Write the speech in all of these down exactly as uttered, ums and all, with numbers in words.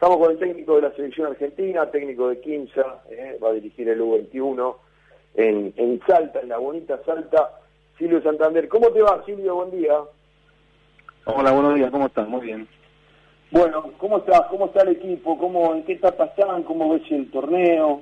Estamos con el técnico de la selección argentina, técnico de Quimsa, eh, va a dirigir el U veintiuno en, en Salta, en la bonita Salta, Silvio Santander. ¿Cómo te va, Silvio? Buen día. Hola, buenos días, ¿cómo estás? Muy bien. Bueno, ¿cómo está, cómo está el equipo? ¿Cómo, ¿En qué etapa están? ¿Cómo ves el torneo?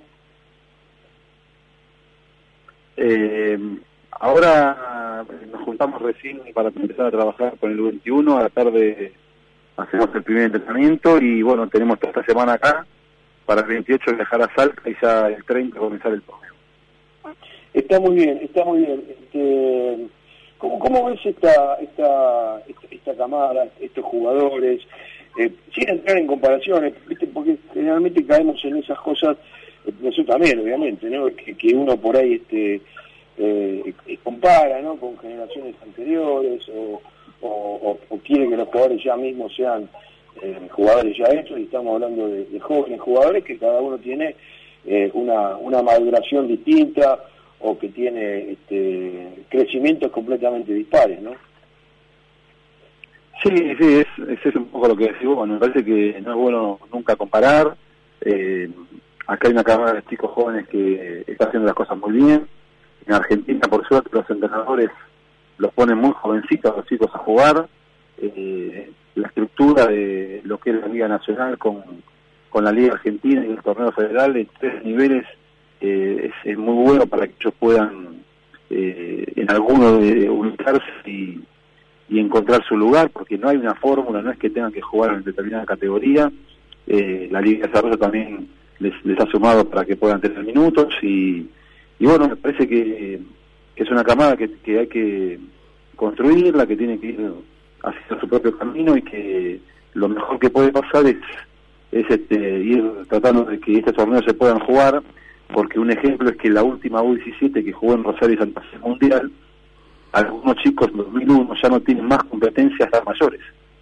Eh, ahora nos juntamos recién para empezar a trabajar con el U veintiuno, a la tarde hacemos el primer entrenamiento y bueno, tenemos toda esta semana acá, para el veintiocho viajar a Salta y ya el treinta comenzar el torneo. Está muy bien, está muy bien. Este, ¿cómo, ¿Cómo ves esta, esta, esta, esta camada, estos jugadores? Eh, sin entrar en comparaciones, ¿viste? Porque generalmente caemos en esas cosas, eh, nosotros también, obviamente, ¿no? Que, que uno por ahí este eh, compara, ¿no? Con generaciones anteriores o, o, o, o quiere que los jugadores ya mismos sean eh, jugadores ya hechos, y estamos hablando de, de jóvenes jugadores que cada uno tiene eh, una, una maduración distinta o que tiene este, crecimientos completamente dispares, ¿no? Sí, sí, es, es, es un poco lo que decís vos. Bueno, me parece que no es bueno nunca comparar. Eh, acá hay una cámara de chicos jóvenes que está haciendo las cosas muy bien. En Argentina, por suerte, los entrenadores los ponen muy jovencitos a los chicos a jugar. Eh, la estructura de lo que es la Liga Nacional con, con la Liga Argentina y el torneo federal en tres niveles eh, es, es muy bueno para que ellos puedan eh, en alguno de ubicarse y y encontrar su lugar, porque no hay una fórmula, no es que tengan que jugar en determinada categoría. Eh, la Liga de Desarrollo también les, les ha sumado para que puedan tener minutos, y, y bueno, me parece que, que es una camada que, que hay que construirla, que tiene que ir haciendo su propio camino, y que lo mejor que puede pasar es, es este, ir tratando de que estos torneos se puedan jugar, porque un ejemplo es que la última U diecisiete que jugó en Rosario y Santa Fe Mundial, algunos chicos en dos mil uno ya no tienen más competencias hasta mayores.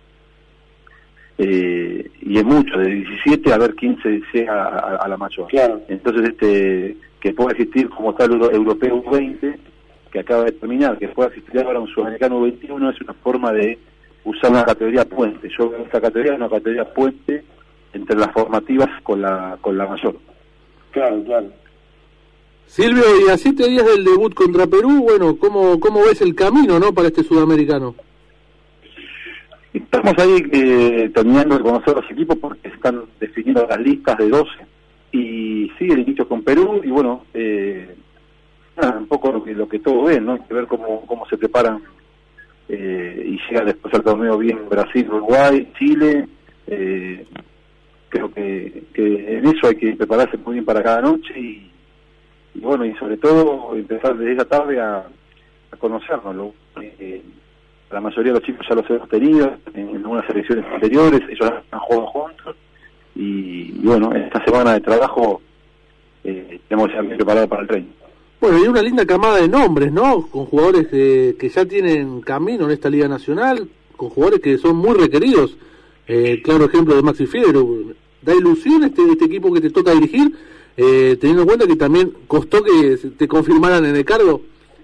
Eh, y es mucho, de diecisiete a ver quién se llega a, a la mayor. Claro. Entonces, este que pueda existir como tal Euro, Europeo U veinte, que acaba de terminar, que pueda existir ahora un Sudamericano U veintiuno, es una forma de usar una categoría puente. Yo veo esta categoría una categoría puente entre las formativas con la con la mayor. Claro, claro. Silvio, y a siete días del debut contra Perú, bueno, ¿cómo, cómo ves el camino, no, para este sudamericano? Estamos ahí eh, terminando de conocer los equipos porque están definiendo las listas de doce y sigue el inicio con Perú y bueno, eh, un poco lo que lo que todos ven, ¿no? Hay que ver cómo, cómo se preparan eh, y llegan después al torneo bien Brasil, Uruguay, Chile. Eh, creo que, que en eso hay que prepararse muy bien para cada noche y y bueno, y sobre todo empezar desde esa tarde a, a conocernos. Eh, la mayoría de los chicos ya los hemos tenido en, en algunas selecciones anteriores, ellos han jugado juntos y, y bueno, en esta semana de trabajo eh, tenemos ya bien preparado para el tren. Bueno, hay una linda camada de nombres, ¿no? Con jugadores que, que ya tienen camino en esta Liga Nacional, con jugadores que son muy requeridos. Eh, claro ejemplo de Maxi Figueroa. ¿Da ilusión este, este equipo que te toca dirigir? Eh, teniendo en cuenta que también costó que te confirmaran en el cargo.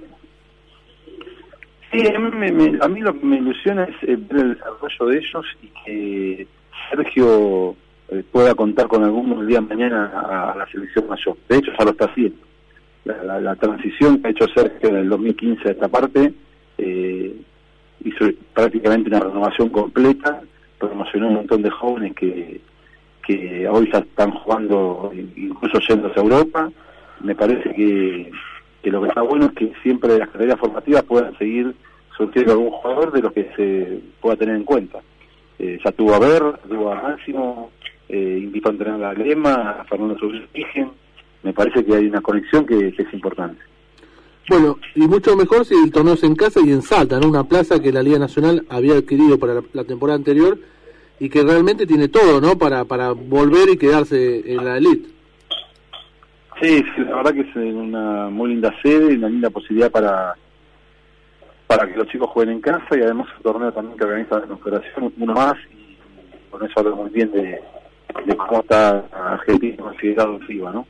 Sí, a mí, me, me, a mí lo que me ilusiona es eh, ver el desarrollo de ellos y que Sergio eh, pueda contar con algunos el día de mañana a, a la selección mayor. De hecho, ya lo está haciendo. La, la, la transición que ha hecho Sergio en el dos mil quince a esta parte eh, hizo prácticamente una renovación completa, promocionó un montón de jóvenes que que hoy ya están jugando, incluso yéndose a Europa. Me parece que, que lo que está bueno es que siempre las carreras formativas puedan seguir surgiendo algún jugador de los que se pueda tener en cuenta. Eh, ya tuvo a Ver, tuvo a Máximo, eh, invitó a entrenar a Lema, a Fernando Surrigen. Me parece que hay una conexión que, que es importante. Bueno, y mucho mejor si el torneo es en casa y en Salta, ¿no? Una plaza que la Liga Nacional había adquirido para la, la temporada anterior y que realmente tiene todo, ¿no? Para para volver y quedarse en la elite. Sí, sí, la verdad que es una muy linda sede y una linda posibilidad para para que los chicos jueguen en casa y además un torneo también que organiza la Confederación, uno más, y con eso habla muy bien de, de cómo está Argentina considerado en FIBA, ¿no?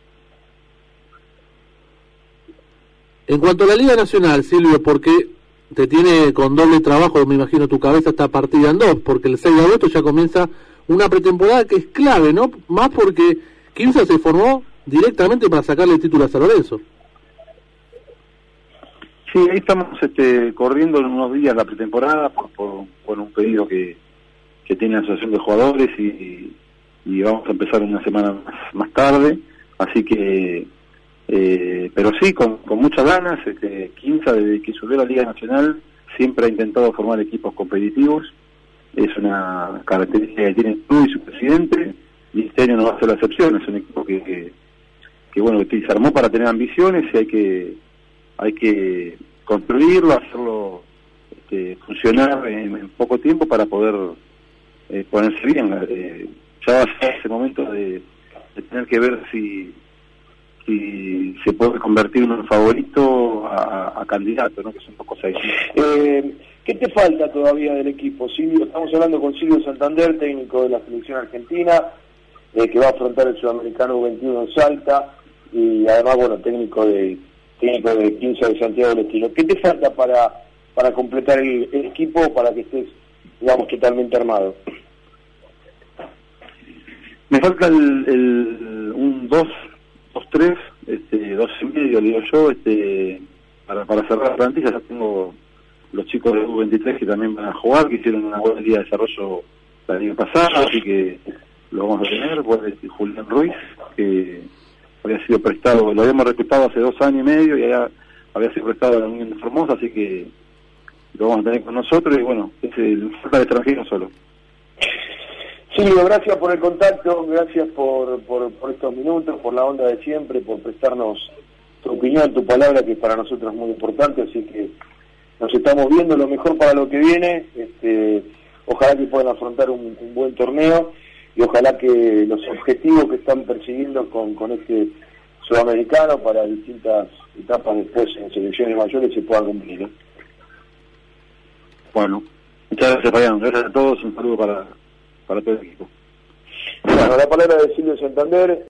En cuanto a la Liga Nacional, Silvio, porque te tiene con doble trabajo, me imagino tu cabeza está partida en dos, porque el seis de agosto ya comienza una pretemporada que es clave, ¿no? Más porque Quimsa se formó directamente para sacarle el título a San Lorenzo. Sí, ahí estamos este, corriendo en unos días la pretemporada por, por, por un pedido que, que tiene la Asociación de Jugadores y, y vamos a empezar una semana más, más tarde, así que, eh, pero sí, con, con muchas ganas. Este, Quimsa, desde que subió a la Liga Nacional, siempre ha intentado formar equipos competitivos, es una característica que tiene el club y su presidente, y este año no va a ser la excepción. Es un equipo que, que, que bueno, que se armó para tener ambiciones y hay que hay que construirlo, hacerlo este, funcionar en, en poco tiempo para poder eh, ponerse bien. Eh, ya va a ser ese momento de, de tener que ver si si se puede convertir uno en favorito a, a candidato, ¿no? Que son pocos ahí. Eh, ¿Qué te falta todavía del equipo, Silvio? Estamos hablando con Silvio Santander, técnico de la selección argentina, eh, que va a afrontar el Sudamericano veintiuno en Salta, y además, bueno, técnico de técnico de Quimsa de Santiago del Estero. ¿Qué te falta para para completar el, el equipo, para que estés, digamos, totalmente armado? Me falta el, el un dos, dos tres, este, dos y medio, digo yo, este, para, para cerrar la plantilla. Ya tengo los chicos de U veintitrés que también van a jugar, que hicieron una buena liga de desarrollo el año pasado, así que lo vamos a tener. Pues Julián Ruiz, que había sido prestado, lo habíamos reclutado hace dos años y medio y había, había sido prestado a la Unión de Formosa, así que lo vamos a tener con nosotros. Y bueno, es el falta de extranjero solo. Silvio, gracias por el contacto, gracias por, por, por estos minutos, por la onda de siempre, por prestarnos tu opinión, tu palabra, que para nosotros es muy importante, así que nos estamos viendo. Lo mejor para lo que viene, este, ojalá que puedan afrontar un, un buen torneo y ojalá que los objetivos que están persiguiendo con, con este sudamericano para distintas etapas después en selecciones mayores se puedan cumplir, ¿eh? Bueno, muchas gracias, Fabián, gracias a todos, un saludo para, para todo el equipo. Bueno, la palabra de Silvio Santander.